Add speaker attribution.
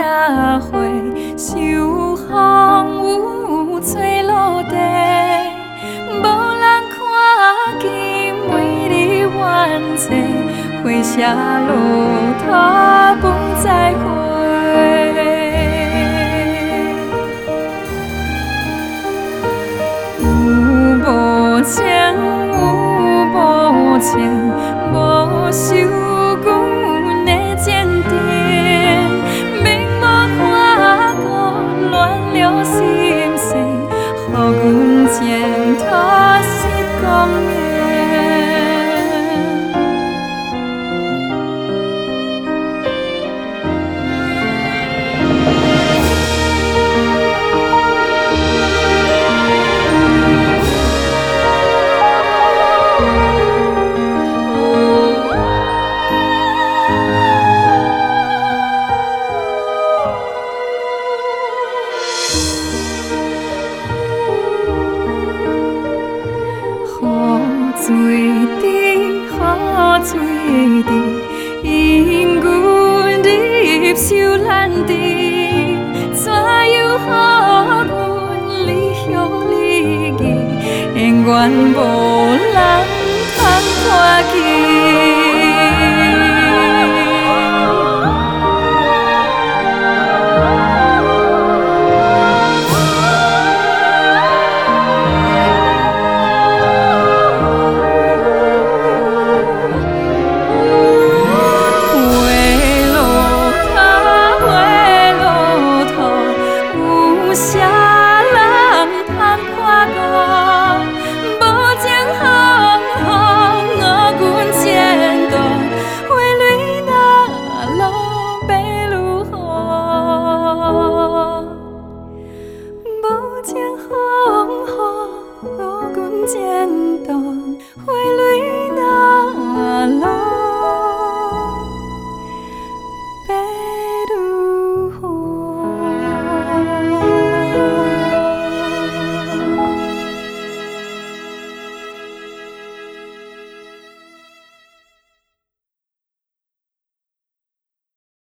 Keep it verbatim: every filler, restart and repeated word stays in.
Speaker 1: 花，秋风有吹落地，无人看见每日怨嗟，花谢落土不再花。有无情，有无情，无受阮的坚定，明无看顾乱了心事，予阮前途是光明。雨水滴，雨水滴，因阮入手难敌，怎样予阮离乡离义，永远无人通看见。